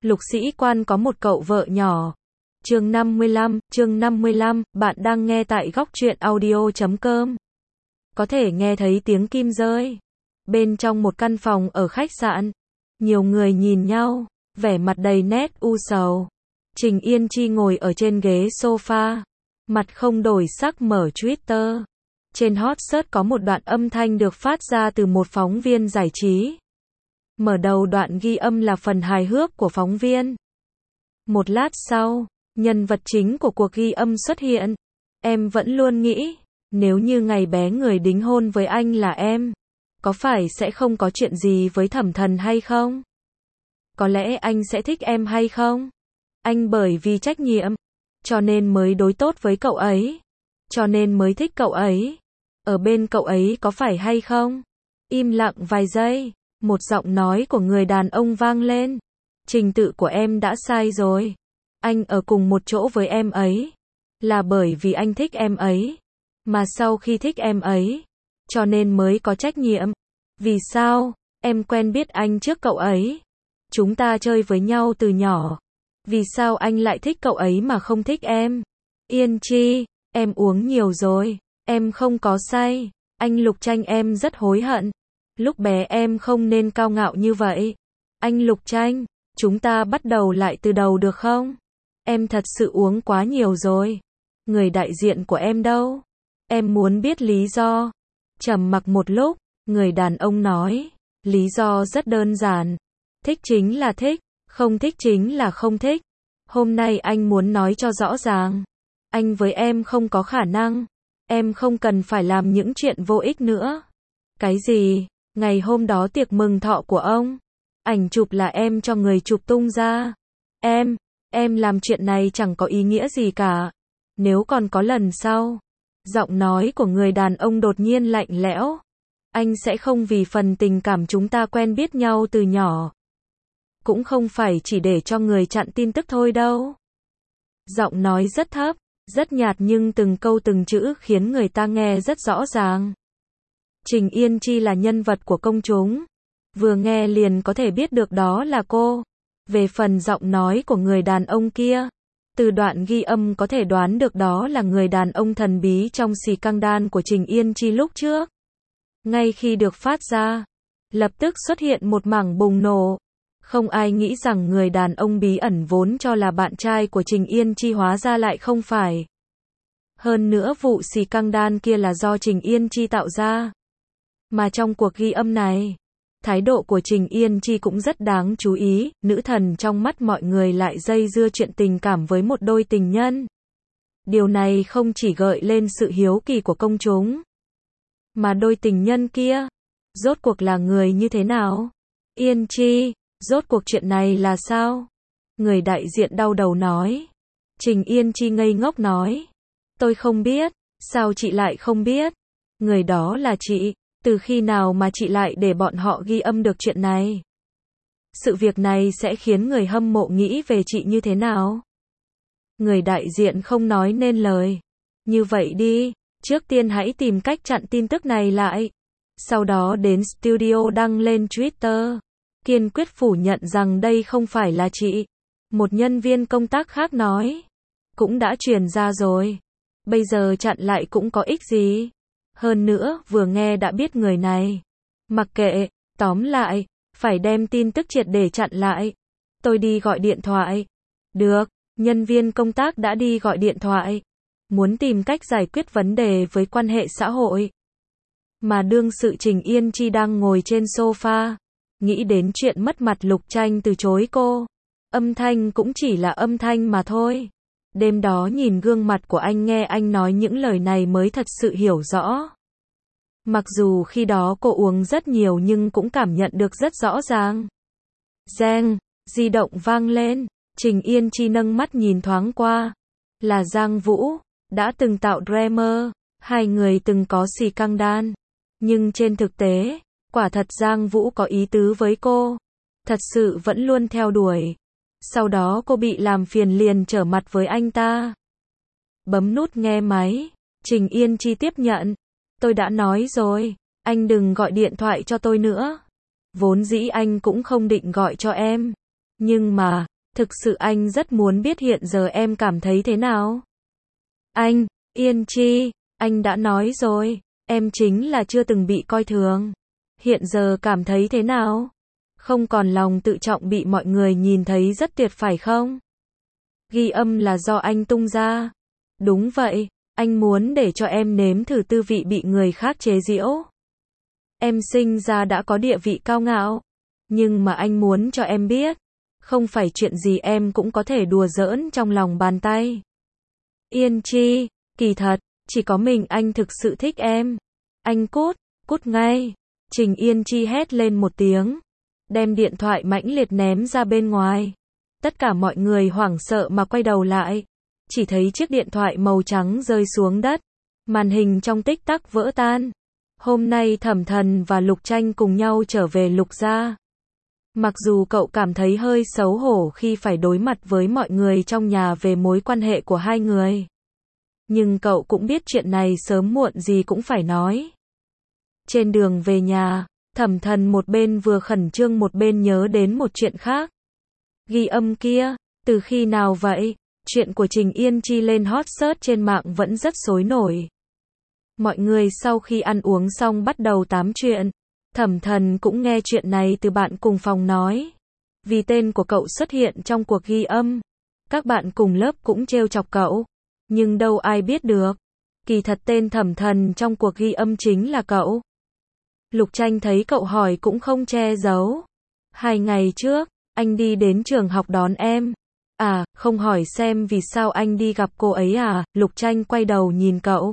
Lục Sĩ Quan có một cậu vợ nhỏ. Chương 55, bạn đang nghe tại góc truyện audio.com. Có thể nghe thấy tiếng kim rơi. Bên trong một căn phòng ở khách sạn, nhiều người nhìn nhau, vẻ mặt đầy nét u sầu. Trình Yên Chi ngồi ở trên ghế sofa, mặt không đổi sắc mở Twitter. Trên hot search có một đoạn âm thanh được phát ra từ một phóng viên giải trí. Mở đầu đoạn ghi âm là phần hài hước của phóng viên. Một lát sau, nhân vật chính của cuộc ghi âm xuất hiện. Em vẫn luôn nghĩ, nếu như ngày bé người đính hôn với anh là em, có phải sẽ không có chuyện gì với Thẩm Thần hay không? Có lẽ anh sẽ thích em hay không? Anh bởi vì trách nhiệm, cho nên mới đối tốt với cậu ấy, cho nên mới thích cậu ấy. Ở bên cậu ấy có phải hay không? Im lặng vài giây, một giọng nói của người đàn ông vang lên. Trình tự của em đã sai rồi. Anh ở cùng một chỗ với em ấy là bởi vì anh thích em ấy, mà sau khi thích em ấy, cho nên mới có trách nhiệm. Vì sao? Em quen biết anh trước cậu ấy. Chúng ta chơi với nhau từ nhỏ. Vì sao anh lại thích cậu ấy mà không thích em? Yên Chi, em uống nhiều rồi. Em không có say. Anh Lục Tranh, em rất hối hận. Lúc bé em không nên cao ngạo như vậy. Anh Lục Tranh, chúng ta bắt đầu lại từ đầu được không? Em thật sự uống quá nhiều rồi. Người đại diện của em đâu? Em muốn biết lý do. Trầm mặc một lúc, người đàn ông nói, lý do rất đơn giản. Thích chính là thích, không thích chính là không thích. Hôm nay anh muốn nói cho rõ ràng. Anh với em không có khả năng. Em không cần phải làm những chuyện vô ích nữa. Cái gì? Ngày hôm đó tiệc mừng thọ của ông, ảnh chụp là em cho người chụp tung ra. Em làm chuyện này chẳng có ý nghĩa gì cả. Nếu còn có lần sau. Giọng nói của người đàn ông đột nhiên lạnh lẽo. Anh sẽ không vì phần tình cảm chúng ta quen biết nhau từ nhỏ. Cũng không phải chỉ để cho người chặn tin tức thôi đâu. Giọng nói rất thấp, rất nhạt nhưng từng câu từng chữ khiến người ta nghe rất rõ ràng. Trình Yên Chi là nhân vật của công chúng. Vừa nghe liền có thể biết được đó là cô. Về phần giọng nói của người đàn ông kia, từ đoạn ghi âm có thể đoán được đó là người đàn ông thần bí trong scandal của Trình Yên Chi lúc trước. Ngay khi được phát ra, lập tức xuất hiện một mảng bùng nổ. Không ai nghĩ rằng người đàn ông bí ẩn vốn cho là bạn trai của Trình Yên Chi hóa ra lại không phải. Hơn nữa vụ scandal kia là do Trình Yên Chi tạo ra. Mà trong cuộc ghi âm này, thái độ của Trình Yên Chi cũng rất đáng chú ý, nữ thần trong mắt mọi người lại dây dưa chuyện tình cảm với một đôi tình nhân. Điều này không chỉ gợi lên sự hiếu kỳ của công chúng, mà đôi tình nhân kia, rốt cuộc là người như thế nào? Yên Chi, rốt cuộc chuyện này là sao? Người đại diện đau đầu nói. Trình Yên Chi ngây ngốc nói. Tôi không biết, sao chị lại không biết? Người đó là chị. Từ khi nào mà chị lại để bọn họ ghi âm được chuyện này? Sự việc này sẽ khiến người hâm mộ nghĩ về chị như thế nào? Người đại diện không nói nên lời. Như vậy đi, trước tiên hãy tìm cách chặn tin tức này lại. Sau đó đến studio đăng lên Twitter. Kiên quyết phủ nhận rằng đây không phải là chị. Một nhân viên công tác khác nói. Cũng đã truyền ra rồi. Bây giờ chặn lại cũng có ích gì? Hơn nữa, vừa nghe đã biết người này. Mặc kệ, tóm lại, phải đem tin tức triệt để chặn lại. Tôi đi gọi điện thoại. Được, nhân viên công tác đã đi gọi điện thoại. Muốn tìm cách giải quyết vấn đề với quan hệ xã hội. Mà đương sự Trình Yên Chi đang ngồi trên sofa. Nghĩ đến chuyện mất mặt Lục Tranh từ chối cô. Âm thanh cũng chỉ là âm thanh mà thôi. Đêm đó nhìn gương mặt của anh nghe anh nói những lời này mới thật sự hiểu rõ. Mặc dù khi đó cô uống rất nhiều nhưng cũng cảm nhận được rất rõ ràng. Giang, di động vang lên. Trình Yên Chi nâng mắt nhìn thoáng qua. Là Giang Vũ, đã từng tạo drama. Hai người từng có scandal. Nhưng trên thực tế, quả thật Giang Vũ có ý tứ với cô. Thật sự vẫn luôn theo đuổi. Sau đó cô bị làm phiền liền trở mặt với anh ta. Bấm nút nghe máy. Trình Yên Chi tiếp nhận. Tôi đã nói rồi, anh đừng gọi điện thoại cho tôi nữa. Vốn dĩ anh cũng không định gọi cho em. Nhưng mà, Thực sự anh rất muốn biết hiện giờ em cảm thấy thế nào. Anh, Yên Chi, anh đã nói rồi, em chính là chưa từng bị coi thường. Hiện giờ cảm thấy thế nào? Không còn lòng tự trọng bị mọi người nhìn thấy rất tuyệt phải không? Ghi âm là do anh tung ra. Đúng vậy, anh muốn để cho em nếm thử tư vị bị người khác chế giễu. Em sinh ra đã có địa vị cao ngạo, nhưng mà anh muốn cho em biết, không phải chuyện gì em cũng có thể đùa giỡn trong lòng bàn tay. Yên Chi, kỳ thật, chỉ có mình anh thực sự thích em. Anh cút ngay. Trình Yên Chi hét lên một tiếng, đem điện thoại mãnh liệt ném ra bên ngoài. Tất cả mọi người hoảng sợ mà quay đầu lại, chỉ thấy chiếc điện thoại màu trắng rơi xuống đất, màn hình trong tích tắc vỡ tan. Hôm nay Thẩm Thần và Lục Tranh cùng nhau trở về Lục gia. Mặc dù cậu cảm thấy hơi xấu hổ khi phải đối mặt với mọi người trong nhà về mối quan hệ của hai người, nhưng cậu cũng biết chuyện này sớm muộn gì cũng phải nói. Trên đường về nhà, Thẩm Thần một bên vừa khẩn trương một bên nhớ đến một chuyện khác. Ghi âm kia, từ khi nào vậy? Chuyện của Trình Yên Chi lên hot search trên mạng vẫn rất sôi nổi. Mọi người sau khi ăn uống xong bắt đầu tám chuyện. Thẩm Thần cũng nghe chuyện này từ bạn cùng phòng nói. Vì tên của cậu xuất hiện trong cuộc ghi âm, các bạn cùng lớp cũng trêu chọc cậu. Nhưng đâu ai biết được, kỳ thật tên Thẩm Thần trong cuộc ghi âm chính là cậu. Lục Tranh thấy cậu hỏi cũng không che giấu. 2 ngày trước, anh đi đến trường học đón em. À, không hỏi xem vì sao anh đi gặp cô ấy à? Lục Tranh quay đầu nhìn cậu.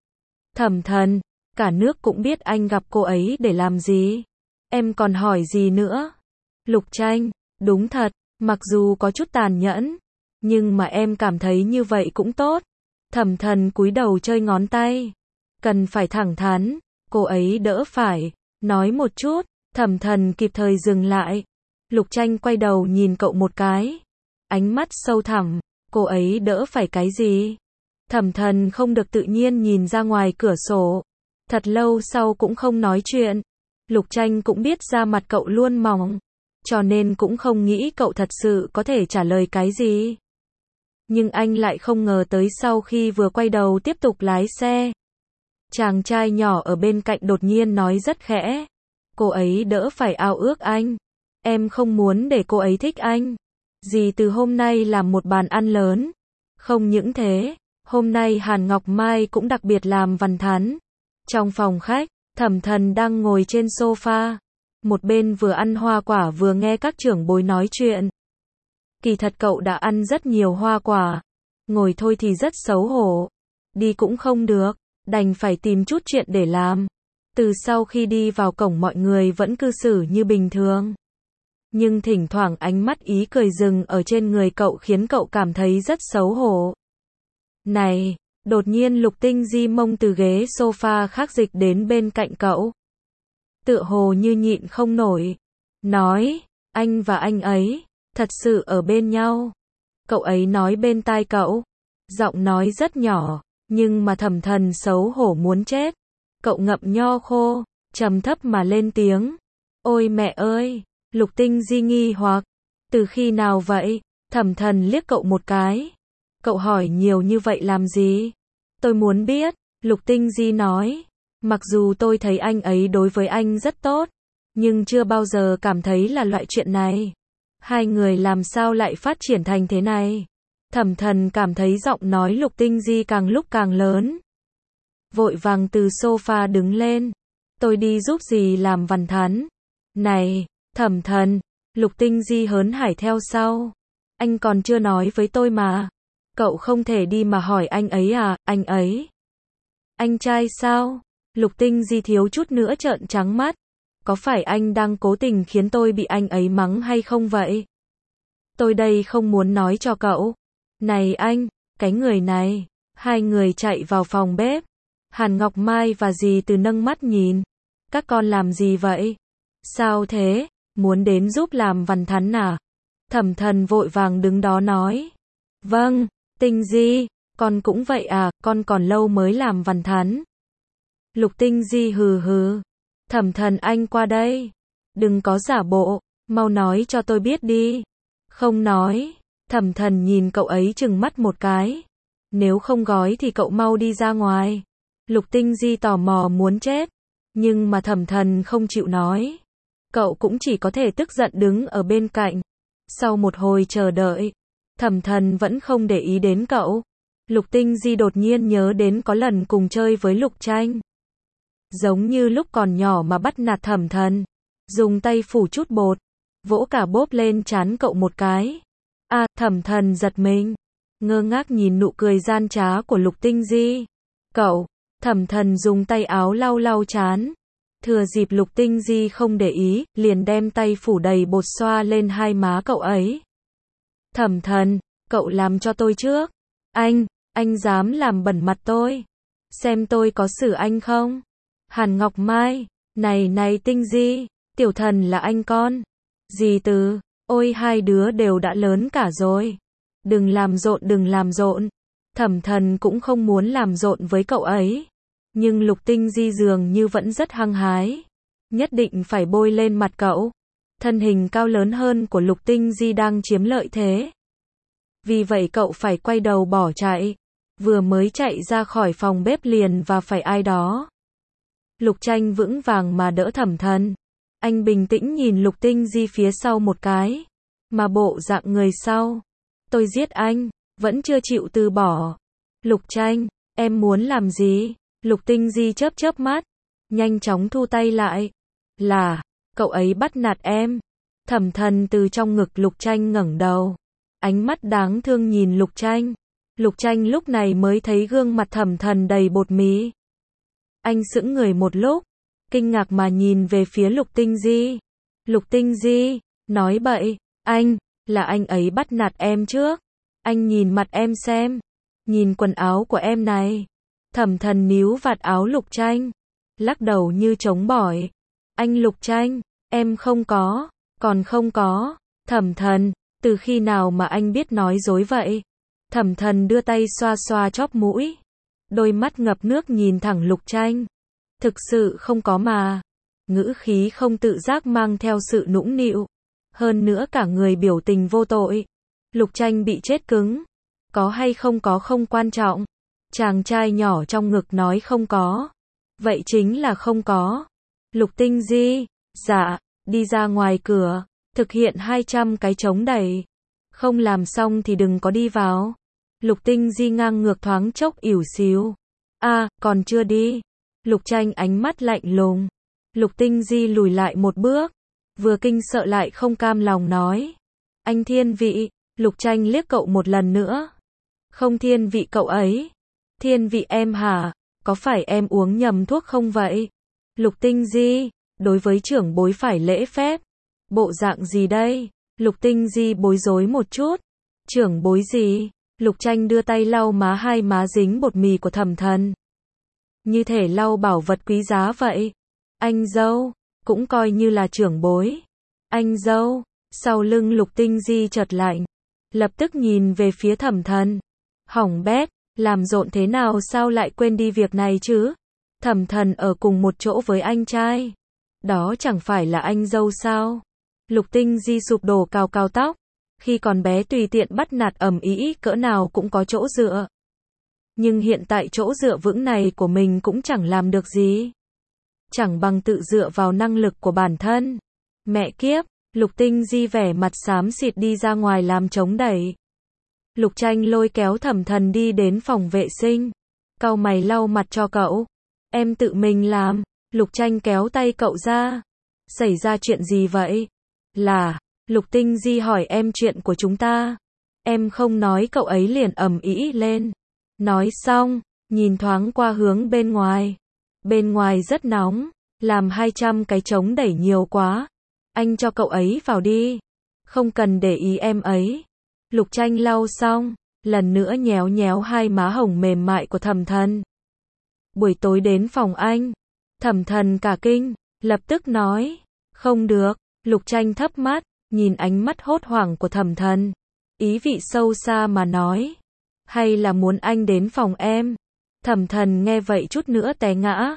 Thẩm Thần, cả nước cũng biết anh gặp cô ấy để làm gì. Em còn hỏi gì nữa? Lục Tranh, đúng thật, mặc dù có chút tàn nhẫn, nhưng mà em cảm thấy như vậy cũng tốt. Thẩm Thần cúi đầu chơi ngón tay. Cần phải thẳng thắn, cô ấy đỡ phải nói một chút. Thẩm Thần kịp thời dừng lại. Lục Tranh quay đầu nhìn cậu một cái, ánh mắt sâu thẳm. Cô ấy đỡ phải cái gì? Thẩm Thần không được tự nhiên nhìn ra ngoài cửa sổ. Thật lâu sau cũng không nói chuyện. Lục Tranh cũng biết da mặt cậu luôn mỏng, cho nên cũng không nghĩ cậu thật sự có thể trả lời cái gì. Nhưng anh lại không ngờ tới sau khi vừa quay đầu tiếp tục lái xe, chàng trai nhỏ ở bên cạnh đột nhiên nói rất khẽ. Cô ấy đỡ phải ao ước anh. Em không muốn để cô ấy thích anh. Dì từ hôm nay làm một bàn ăn lớn. Không những thế, hôm nay Hàn Ngọc Mai cũng đặc biệt làm văn thắn. Trong phòng khách, Thẩm Thần đang ngồi trên sofa, một bên vừa ăn hoa quả vừa nghe các trưởng bối nói chuyện. Kỳ thật cậu đã ăn rất nhiều hoa quả, ngồi thôi thì rất xấu hổ, đi cũng không được, đành phải tìm chút chuyện để làm. Từ sau khi đi vào cổng mọi người vẫn cư xử như bình thường, nhưng thỉnh thoảng ánh mắt ý cười dừng ở trên người cậu khiến cậu cảm thấy rất xấu hổ. Này, đột nhiên Lục Tinh Di mông từ ghế sofa khác dịch đến bên cạnh cậu. Tựa hồ như nhịn không nổi, nói, anh và anh ấy, thật sự ở bên nhau. Cậu ấy nói bên tai cậu, giọng nói rất nhỏ, nhưng mà Thẩm Thần xấu hổ muốn chết. Cậu ngậm nho khô, trầm thấp mà lên tiếng. Ôi mẹ ơi, Lục Tinh Di nghi hoặc, từ khi nào vậy? Thẩm Thần liếc cậu một cái. Cậu hỏi nhiều như vậy làm gì? Tôi muốn biết, Lục Tinh Di nói. Mặc dù tôi thấy anh ấy đối với anh rất tốt, nhưng chưa bao giờ cảm thấy là loại chuyện này. Hai người làm sao lại phát triển thành thế này? Thẩm Thần cảm thấy giọng nói Lục Tinh Di càng lúc càng lớn. Vội vàng từ sofa đứng lên. Tôi đi giúp dì làm văn thắn. Này, Thẩm Thần, Lục Tinh Di hớn hải theo sau. Anh còn chưa nói với tôi mà. Cậu không thể đi mà hỏi anh ấy à? Anh ấy? Anh trai sao? Lục Tinh Di thiếu chút nữa trợn trắng mắt. Có phải anh đang cố tình khiến tôi bị anh ấy mắng hay không vậy? Tôi đây không muốn nói cho cậu. Này anh, cái người này. Hai người chạy vào phòng bếp. Hàn Ngọc Mai và dì từ nâng mắt nhìn. Các con làm gì vậy? Sao thế? Muốn đến giúp làm văn thắn à? Thẩm Thần vội vàng đứng đó nói. Vâng, Tinh Di, con cũng vậy à, con còn lâu mới làm văn thắn. Lục Tinh Di hừ hừ. Thẩm Thần anh qua đây. Đừng có giả bộ, mau nói cho tôi biết đi. Không nói. Thẩm Thần nhìn cậu ấy trừng mắt một cái. Nếu không gói thì cậu mau đi ra ngoài. Lục Tinh Di tò mò muốn chết. Nhưng mà Thẩm Thần không chịu nói. Cậu cũng chỉ có thể tức giận đứng ở bên cạnh. Sau một hồi chờ đợi, Thẩm Thần vẫn không để ý đến cậu. Lục Tinh Di đột nhiên nhớ đến có lần cùng chơi với Lục Tranh. Giống như lúc còn nhỏ mà bắt nạt Thẩm Thần. Dùng tay phủ chút bột. Vỗ cả bốp lên trán cậu một cái. Thẩm Thần giật mình. Ngơ ngác nhìn nụ cười gian trá của Lục Tinh Di. Cậu, Thẩm Thần dùng tay áo lau lau trán. Thừa dịp Lục Tinh Di không để ý, liền đem tay phủ đầy bột xoa lên hai má cậu ấy. Thẩm Thần, cậu làm cho tôi trước. Anh dám làm bẩn mặt tôi. Xem tôi có xử anh không? Hàn Ngọc Mai, này Tinh Di, tiểu thần là anh con. Dì Từ, ôi hai đứa đều đã lớn cả rồi. Đừng làm rộn. Thẩm Thần cũng không muốn làm rộn với cậu ấy. Nhưng Lục Tinh Di dường như vẫn rất hăng hái. Nhất định phải bôi lên mặt cậu. Thân hình cao lớn hơn của Lục Tinh Di đang chiếm lợi thế. Vì vậy cậu phải quay đầu bỏ chạy. Vừa mới chạy ra khỏi phòng bếp liền và phải ai đó. Lục Tranh vững vàng mà đỡ Thẩm Thần. Anh bình tĩnh nhìn Lục Tinh Di phía sau một cái. Mà bộ dạng người sau. Tôi giết anh, vẫn chưa chịu từ bỏ. Lục Tranh, em muốn làm gì? Lục Tinh Di chớp mắt. Nhanh chóng thu tay lại. Là, cậu ấy bắt nạt em. Thẩm Thần từ trong ngực Lục Tranh ngẩng đầu. Ánh mắt đáng thương nhìn Lục Tranh. Lục Tranh lúc này mới thấy gương mặt Thẩm Thần đầy bột mì. Anh sững người một lúc. Kinh ngạc mà nhìn về phía Lục Tinh Di. Lục Tinh Di, nói bậy, là anh ấy bắt nạt em trước. Anh nhìn mặt em xem. Nhìn quần áo của em này. Thẩm Thần níu vạt áo Lục Tranh. Lắc đầu như chống bỏi. Anh Lục Tranh, em không có, còn không có. Thẩm Thần, từ khi nào mà anh biết nói dối vậy? Thẩm Thần đưa tay xoa xoa chóp mũi. Đôi mắt ngập nước nhìn thẳng Lục Tranh. Thực sự không có mà. Ngữ khí không tự giác mang theo sự nũng nịu. Hơn nữa cả người biểu tình vô tội. Lục Tranh bị chết cứng. Có hay không có không quan trọng. Chàng trai nhỏ trong ngực nói không có. Vậy chính là không có. Lục Tinh Di, dạ, đi ra ngoài cửa, thực hiện 200 cái chống đẩy. Không làm xong thì đừng có đi vào. Lục Tinh Di ngang ngược thoáng chốc ỉu xìu. Còn chưa đi. Lục Tranh ánh mắt lạnh lùng. Lục Tinh Di lùi lại một bước. Vừa kinh sợ lại không cam lòng nói. Anh thiên vị. Lục Tranh liếc cậu một lần nữa. Không thiên vị cậu ấy. Thiên vị em hả? Có phải em uống nhầm thuốc không vậy? Lục Tinh Di, đối với trưởng bối phải lễ phép. Bộ dạng gì đây? Lục Tinh Di bối rối một chút. Trưởng bối gì? Lục Tranh đưa tay lau hai má dính bột mì của Thẩm Thần. Như thể lau bảo vật quý giá vậy. Anh dâu, cũng coi như là trưởng bối. Anh dâu, sau lưng Lục Tinh Di chợt lạnh. Lập tức nhìn về phía Thẩm Thần. Hỏng bét, làm rộn thế nào sao lại quên đi việc này chứ? Thẩm Thần ở cùng một chỗ với anh trai. Đó chẳng phải là anh dâu sao? Lục Tinh Di sụp đổ cào cào tóc. Khi còn bé tùy tiện bắt nạt ầm ĩ cỡ nào cũng có chỗ dựa. Nhưng hiện tại chỗ dựa vững này của mình cũng chẳng làm được gì. Chẳng bằng tự dựa vào năng lực của bản thân. Mẹ kiếp, Lục Tinh Di vẻ mặt xám xịt đi ra ngoài làm chống đẩy. Lục Tranh lôi kéo Thẩm Thần đi đến phòng vệ sinh. Cau mày lau mặt cho cậu. Em tự mình làm. Lục Tranh kéo tay cậu ra. Xảy ra chuyện gì vậy? Lục Tinh Di hỏi em chuyện của chúng ta. Em không nói cậu ấy liền ầm ĩ lên. Nói xong, nhìn thoáng qua hướng bên ngoài. Bên ngoài rất nóng, làm 200 cái chống đẩy nhiều quá. Anh cho cậu ấy vào đi. Không cần để ý em ấy. Lục Tranh lau xong, lần nữa nhéo nhéo hai má hồng mềm mại của Thẩm Thần. Buổi tối đến phòng anh. Thẩm Thần cả kinh, lập tức nói. Không được. Lục Tranh thấp mắt, nhìn ánh mắt hốt hoảng của Thẩm Thần. Ý vị sâu xa mà nói. Hay là muốn anh đến phòng em? Thẩm Thần nghe vậy chút nữa té ngã.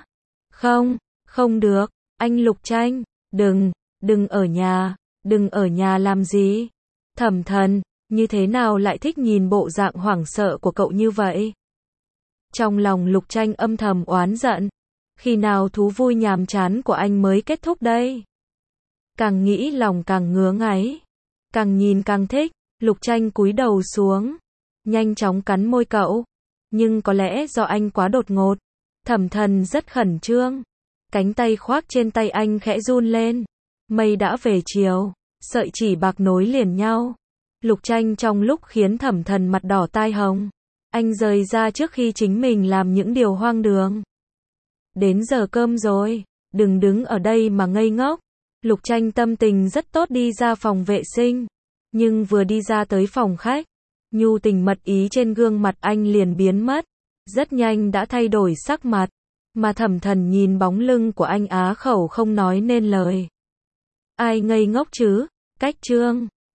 Không được. Anh Lục Tranh, đừng ở nhà làm gì? Thẩm Thần, như thế nào lại thích nhìn bộ dạng hoảng sợ của cậu như vậy? Trong lòng Lục Tranh âm thầm oán giận. Khi nào thú vui nhàm chán của anh mới kết thúc đây? Càng nghĩ lòng càng ngứa ngáy. Càng nhìn càng thích. Lục Tranh cúi đầu xuống. Nhanh chóng cắn môi cậu. Nhưng có lẽ do anh quá đột ngột. Thẩm Thần rất khẩn trương. Cánh tay khoác trên tay anh khẽ run lên. Mây đã về chiều. Sợi chỉ bạc nối liền nhau. Lục Tranh trong lúc khiến Thẩm Thần mặt đỏ tai hồng. Anh rời ra trước khi chính mình làm những điều hoang đường. Đến giờ cơm rồi. Đừng đứng ở đây mà ngây ngốc. Lục Tranh tâm tình rất tốt đi ra phòng vệ sinh. Nhưng vừa đi ra tới phòng khách, nhu tình mật ý trên gương mặt anh liền biến mất. Rất nhanh đã thay đổi sắc mặt. Mà Thẩm Thần nhìn bóng lưng của anh á khẩu không nói nên lời. Ai ngây ngốc chứ? Cách chương